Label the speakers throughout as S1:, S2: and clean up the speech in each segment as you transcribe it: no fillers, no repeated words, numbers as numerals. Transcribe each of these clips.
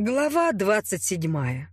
S1: Глава 27.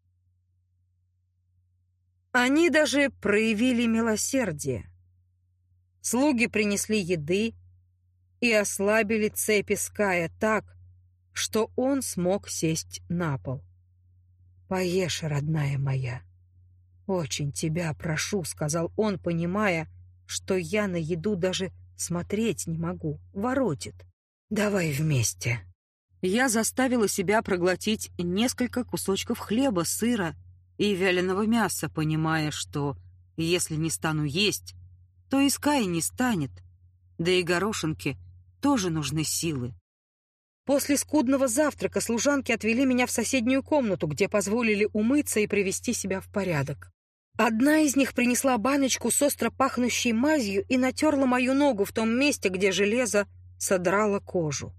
S1: Они даже проявили милосердие. Слуги принесли еды и ослабили цепи Ская так, что он смог сесть на пол. «Поешь, родная моя. Очень тебя прошу», — сказал он, понимая, что я на еду даже смотреть не могу, воротит. «Давай вместе». Я заставила себя проглотить несколько кусочков хлеба, сыра и вяленого мяса, понимая, что если не стану есть, то и Скай не станет, да и горошинке тоже нужны силы. После скудного завтрака служанки отвели меня в соседнюю комнату, где позволили умыться и привести себя в порядок. Одна из них принесла баночку с остро пахнущей мазью и натерла мою ногу в том месте, где железо содрало кожу.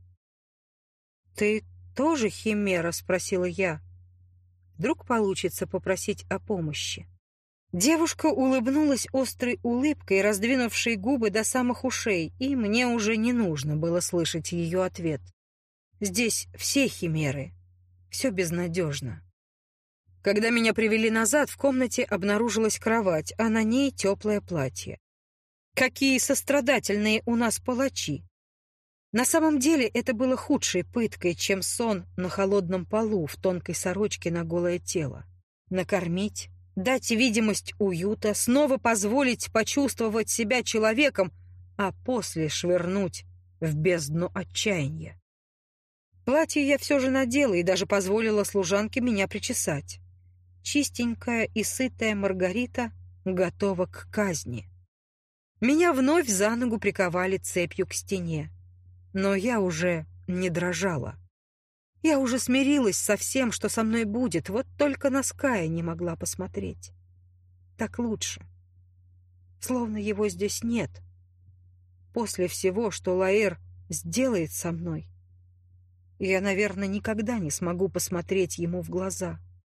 S1: «Ты тоже химера?» — спросила я. Вдруг получится попросить о помощи. Девушка улыбнулась острой улыбкой, раздвинувшей губы до самых ушей, и мне уже не нужно было слышать ее ответ. Здесь все химеры. Все безнадежно. Когда меня привели назад, в комнате обнаружилась кровать, а на ней теплое платье. Какие сострадательные у нас палачи! На самом деле это было худшей пыткой, чем сон на холодном полу в тонкой сорочке на голое тело. Накормить, дать видимость уюта, снова позволить почувствовать себя человеком, а после швырнуть в бездну отчаяния. Платье я все же надела и даже позволила служанке меня причесать. Чистенькая и сытая Маргарита готова к казни. Меня вновь за ногу приковали цепью к стене. Но я уже не дрожала. Я уже смирилась со всем, что со мной будет, вот только на Ская не могла посмотреть. Так лучше. Словно его здесь нет. После всего, что Лаэр сделает со мной, я, наверное, никогда не смогу посмотреть ему в глаза.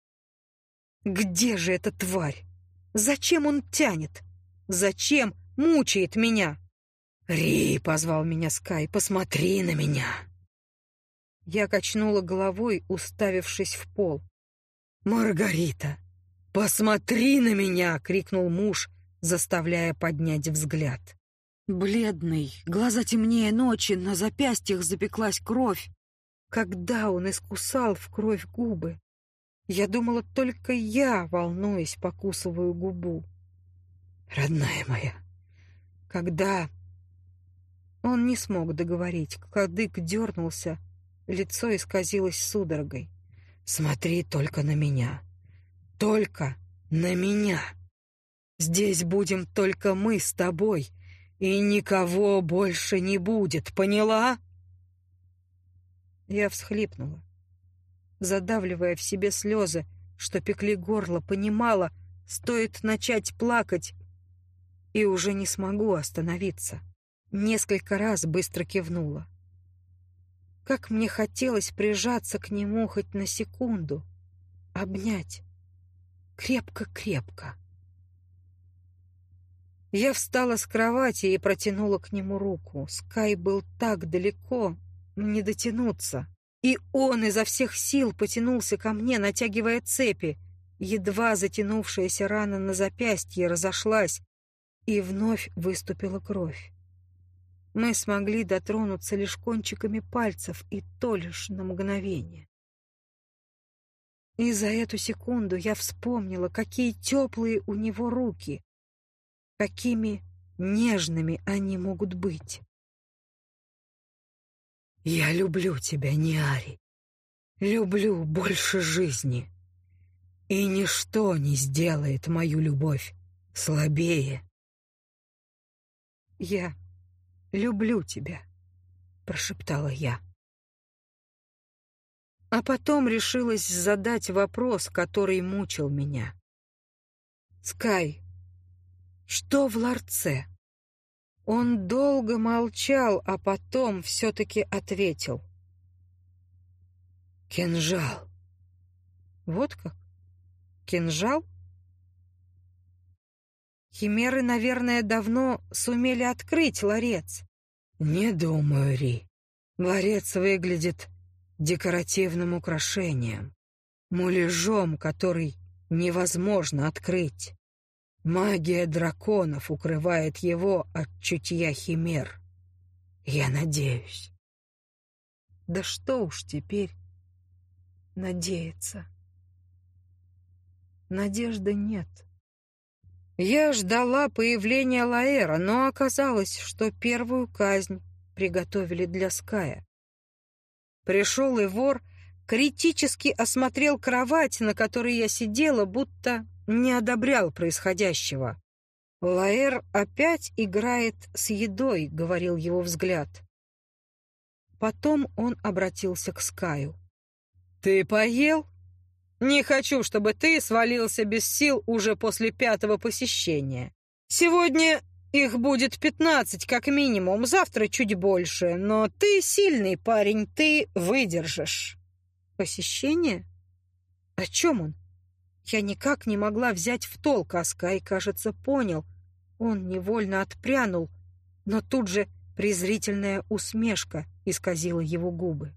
S1: Где же эта тварь? Зачем он тянет? Зачем мучает меня? «Ри!» — позвал меня Скай. «Посмотри на меня!» Я качнула головой, уставившись в пол. «Маргарита, посмотри на меня!» — крикнул муж, заставляя поднять взгляд. Бледный, глаза темнее ночи, на запястьях запеклась кровь. Когда он искусал в кровь губы? Я думала, только я, волнуясь, покусываю губу. «Родная моя, когда...» Он не смог договорить. Кадык дернулся, лицо исказилось судорогой. «Смотри только на меня. Только на меня. Здесь будем только мы с тобой, и никого больше не будет, поняла?» Я всхлипнула, задавливая в себе слезы, что пекли горло, понимала, стоит начать плакать, и уже не смогу остановиться. Несколько раз быстро кивнула. Как мне хотелось прижаться к нему хоть на секунду, обнять крепко-крепко. Я встала с кровати и протянула к нему руку. Скай был так далеко, не дотянуться. И он изо всех сил потянулся ко мне, натягивая цепи. Едва затянувшаяся рана на запястье разошлась, и вновь выступила кровь. Мы смогли дотронуться лишь кончиками пальцев, и то лишь на мгновение. И за эту секунду я вспомнила, какие теплые у него руки, какими нежными они могут быть. «Я люблю тебя, Ниари, люблю больше жизни, и ничто не сделает мою любовь слабее». «Я люблю тебя», — прошептала я. А потом решилась задать вопрос, который мучил меня. «Скай, что в ларце?» Он долго молчал, а потом все-таки ответил. «Кинжал». «Вот как? Кинжал?» Химеры, наверное, давно сумели открыть ларец. «Не думаю, Ри. Ларец выглядит декоративным украшением, муляжом, который невозможно открыть. Магия драконов укрывает его от чутья химер. Я надеюсь. Да что уж теперь надеяться. Надежды нет. Я ждала появления Лаэра, но оказалось, что первую казнь приготовили для Ская. Пришел Ивор, критически осмотрел кровать, на которой я сидела, будто не одобрял происходящего. «Лаэр опять играет с едой», — говорил его взгляд. Потом он обратился к Скаю. «Ты поел? Не хочу, чтобы ты свалился без сил уже после 5-го посещения. Сегодня их будет 15 как минимум, завтра чуть больше, но ты сильный парень, ты выдержишь». «Посещение? О чем он?» Я никак не могла взять в толк, а Скай, кажется, понял. Он невольно отпрянул, но тут же презрительная усмешка исказила его губы.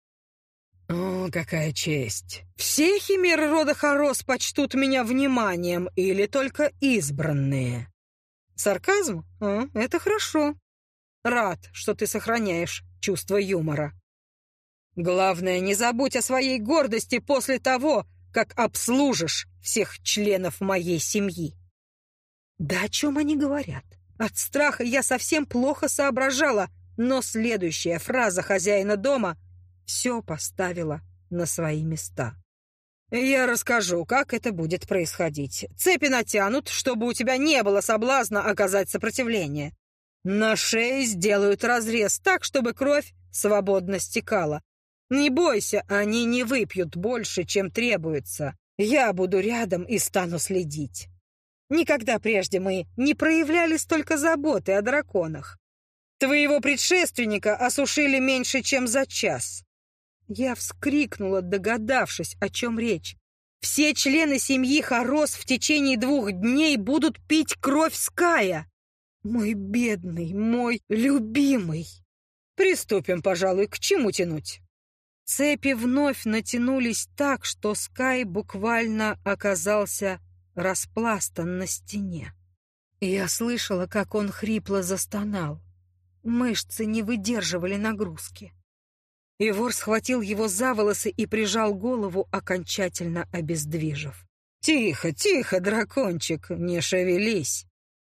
S1: «О, какая честь! Все химеры рода Харос почтут меня вниманием или только избранные?» «Сарказм? Это хорошо. Рад, что ты сохраняешь чувство юмора. Главное, не забудь о своей гордости после того, как обслужишь всех членов моей семьи». Да о чем они говорят? От страха я совсем плохо соображала, но следующая фраза хозяина дома все поставила на свои места. «Я расскажу, как это будет происходить. Цепи натянут, чтобы у тебя не было соблазна оказать сопротивление. На шее сделают разрез так, чтобы кровь свободно стекала. Не бойся, они не выпьют больше, чем требуется. Я буду рядом и стану следить. Никогда прежде мы не проявляли столько заботы о драконах. Твоего предшественника осушили меньше, чем за час». Я вскрикнула, догадавшись, о чем речь. «Все члены семьи Харос в течение 2 дней будут пить кровь Ская. Мой бедный, мой любимый. Приступим, пожалуй, к чему тянуть?» Цепи вновь натянулись так, что Скай буквально оказался распластан на стене. Я слышала, как он хрипло застонал. Мышцы не выдерживали нагрузки. Ивор схватил его за волосы и прижал голову, окончательно обездвижив. «Тихо, тихо, дракончик, не шевелись!»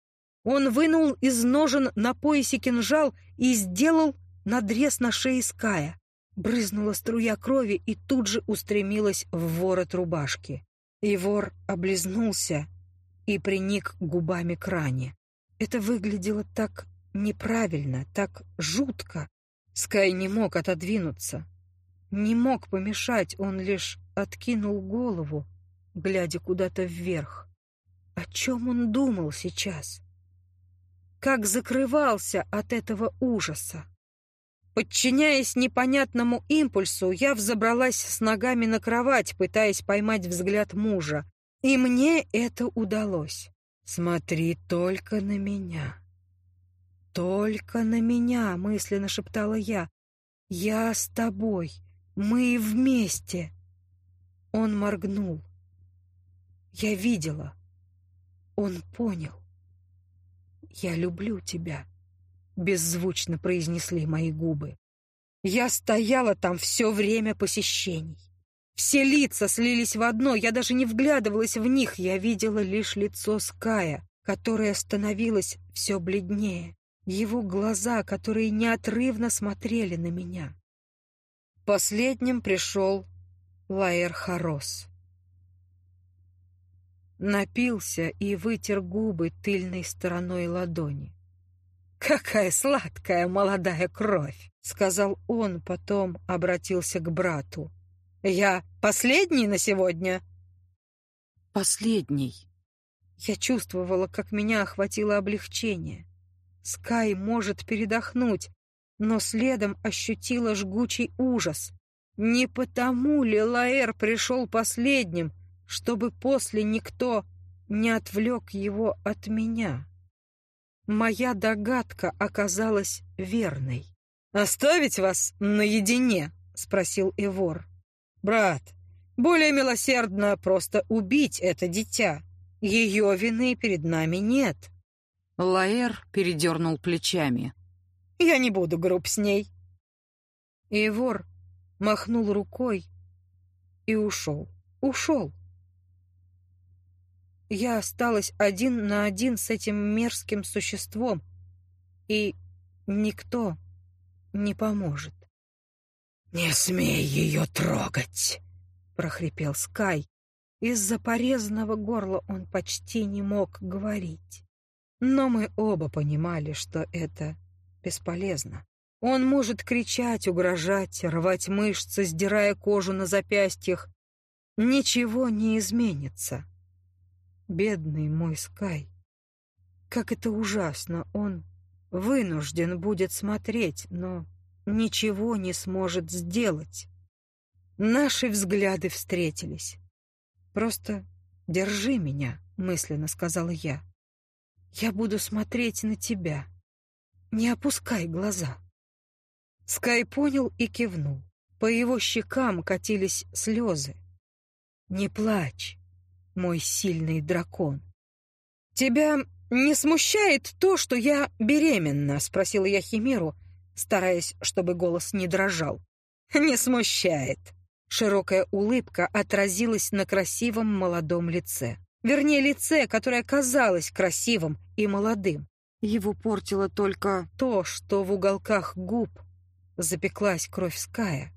S1: Он вынул из ножен на поясе кинжал и сделал надрез на шее Ская. Брызнула струя крови и тут же устремилась в ворот рубашки. Ивор облизнулся и приник губами к ране. Это выглядело так неправильно, так жутко. Скай не мог отодвинуться, не мог помешать, он лишь откинул голову, глядя куда-то вверх. О чем он думал сейчас? Как закрывался от этого ужаса? Подчиняясь непонятному импульсу, я взобралась с ногами на кровать, пытаясь поймать взгляд мужа. И мне это удалось. «Смотри только на меня. Только на меня», — мысленно шептала я. «Я с тобой. Мы вместе». Он моргнул. Я видела. Он понял. «Я люблю тебя», — беззвучно произнесли мои губы. Я стояла там все время посещений. Все лица слились в одно, я даже не вглядывалась в них, я видела лишь лицо Ская, которое становилось все бледнее, его глаза, которые неотрывно смотрели на меня. Последним пришел Лаэр Харос. Напился и вытер губы тыльной стороной ладони. «Какая сладкая молодая кровь!» — сказал он, потом обратился к брату. «Я последний на сегодня?» «Последний». Я чувствовала, как меня охватило облегчение. Скай может передохнуть, но следом ощутила жгучий ужас. Не потому ли Лаэр пришел последним, чтобы после никто не отвлек его от меня? Моя догадка оказалась верной. «Оставить вас наедине?» — спросил Эвор. «Брат, более милосердно просто убить это дитя. Ее вины перед нами нет».
S2: Лаэр передернул плечами.
S1: «Я не буду груб с ней». Эвор махнул рукой и ушел. Ушел. Я осталась один на один с этим мерзким существом, и никто не поможет. «Не смей ее трогать!» — прохрипел Скай. Из-за порезанного горла он почти не мог говорить. Но мы оба понимали, что это бесполезно. Он может кричать, угрожать, рвать мышцы, сдирая кожу на запястьях. Ничего не изменится. Бедный мой Скай. Как это ужасно! Он вынужден будет смотреть, но ничего не сможет сделать. Наши взгляды встретились. «Просто держи меня», — мысленно сказала я. «Я буду смотреть на тебя. Не опускай глаза». Скай понял и кивнул. По его щекам катились слезы. «Не плачь, мой сильный дракон». «Тебя не смущает то, что я беременна?» — спросила я Химеру, стараясь, чтобы голос не дрожал. «Не смущает». Широкая улыбка отразилась на красивом молодом лице. Вернее, лице, которое казалось красивым и молодым. Его портило только то, что в уголках губ запеклась кровь Ская.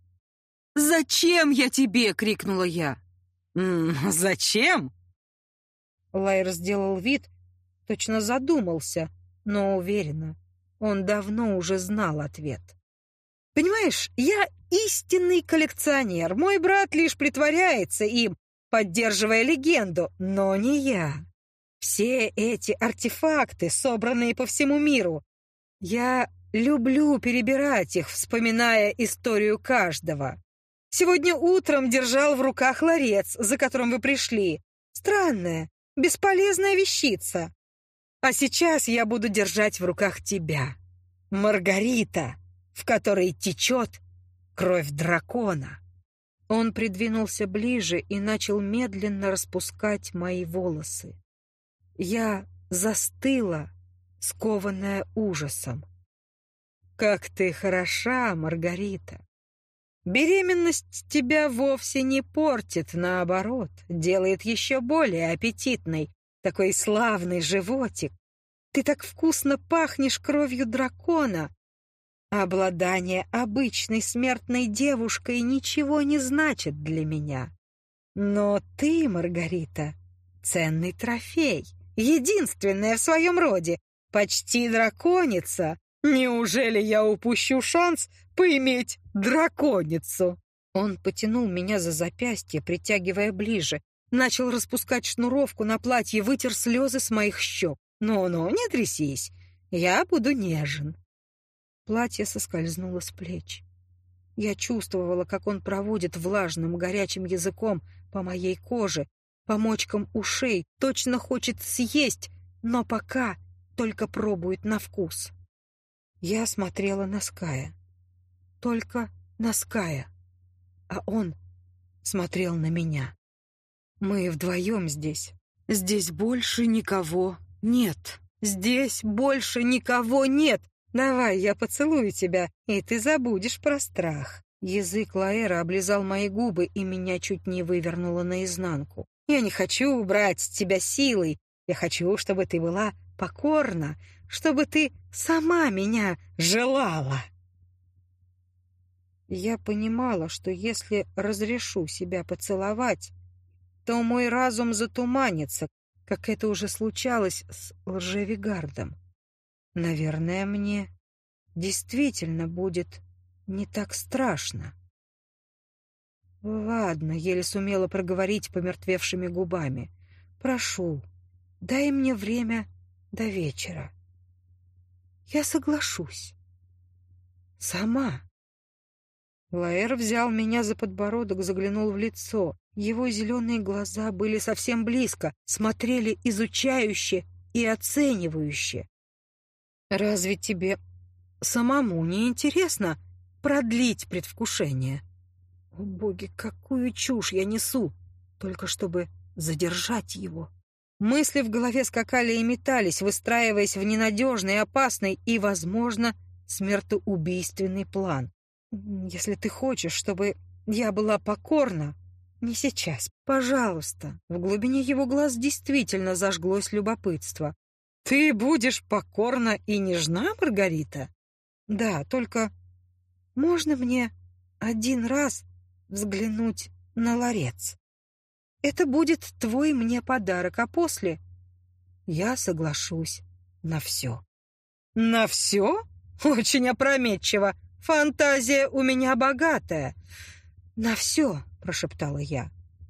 S2: «Зачем я тебе?» — крикнула я. «Зачем?»
S1: Лаэр сделал вид, точно задумался, но уверенно. Он давно уже знал ответ. «Понимаешь, я истинный коллекционер. Мой брат лишь притворяется им, поддерживая легенду, но не я. Все эти артефакты, собранные по всему миру, я люблю перебирать их, вспоминая историю каждого. Сегодня утром держал в руках ларец, за которым вы пришли. Странная, бесполезная вещица. А сейчас я буду держать в руках тебя, Маргарита, в которой течет кровь дракона». Он придвинулся ближе и начал медленно распускать мои волосы. Я застыла, скованная ужасом. «Как ты хороша, Маргарита! Беременность тебя вовсе не портит, наоборот, делает еще более аппетитной. Такой славный животик. Ты так вкусно пахнешь кровью дракона. Обладание обычной смертной девушкой ничего не значит для меня. Но ты, Маргарита, ценный трофей, единственная в своем роде, почти драконица. Неужели я упущу шанс поиметь драконицу?» Он потянул меня за запястье, притягивая ближе, начал распускать шнуровку на платье, вытер слезы с моих щек. «Ну-ну, не трясись, я буду нежен». Платье соскользнуло с плеч. Я чувствовала, как он проводит влажным, горячим языком по моей коже, по мочкам ушей, точно хочет съесть, но пока только пробует на вкус. Я смотрела на Ская. Только на Ская. А он смотрел на меня. Мы вдвоем здесь. Здесь больше никого нет. Здесь больше никого нет. Давай, я поцелую тебя, и ты забудешь про страх. Язык Лаэра облизал мои губы, и меня чуть не вывернуло наизнанку. Я не хочу убрать с тебя силой. Я хочу, чтобы ты была покорна, чтобы ты сама меня желала. Я понимала, что если разрешу себя поцеловать, то мой разум затуманится, как это уже случалось с Лжевигардом. Наверное, мне действительно будет не так страшно. Ладно, еле сумела проговорить помертвевшими губами. Прошу, дай мне время до вечера. Я соглашусь. Сама. Лаэр взял меня за подбородок, заглянул в лицо. Его зеленые глаза были совсем близко, смотрели изучающе и оценивающе. «Разве тебе самому не интересно продлить предвкушение. О, боги, какую чушь я несу, только чтобы задержать его. Мысли в голове скакали и метались, выстраиваясь в ненадежный, опасный и, возможно, смертоубийственный план. Если ты хочешь, чтобы я была покорна, не сейчас, пожалуйста. В глубине его глаз действительно зажглось любопытство. Ты будешь покорна и нежна, Маргарита? Да, только можно мне один раз взглянуть на ларец? Это будет твой мне подарок, а после я соглашусь на все. На все? Очень опрометчиво. Фантазия у меня богатая. На все, прошептала я.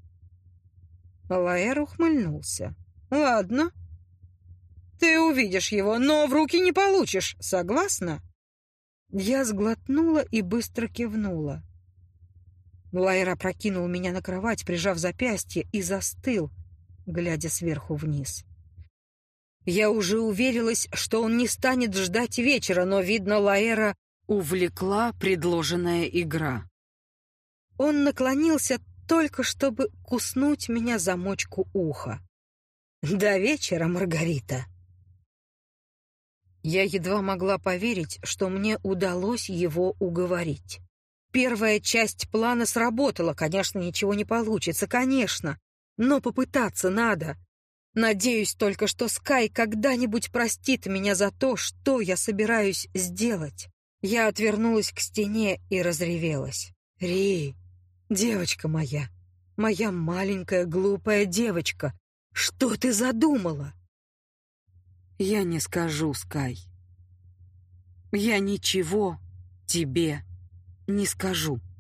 S1: Лаэр ухмыльнулся. Ладно. Ты увидишь его, но в руки не получишь. Согласна? Я сглотнула и быстро кивнула. Лаэр опрокинул меня на кровать, прижав запястье, и застыл, глядя сверху вниз. Я уже уверилась, что он не станет ждать вечера, но, видно, Лаэра
S2: увлекла предложенная игра.
S1: Он наклонился только, чтобы куснуть меня за мочку уха. «До вечера, Маргарита!» Я едва могла поверить, что мне удалось его уговорить. Первая часть плана сработала. Конечно, ничего не получится, конечно. Но попытаться надо. Надеюсь только, что Скай когда-нибудь простит меня за то, что я собираюсь сделать. Я отвернулась к стене и разревелась. «Ри, девочка моя, моя маленькая глупая девочка, что ты задумала?»
S2: «Я не скажу, Скай. Я ничего тебе не скажу».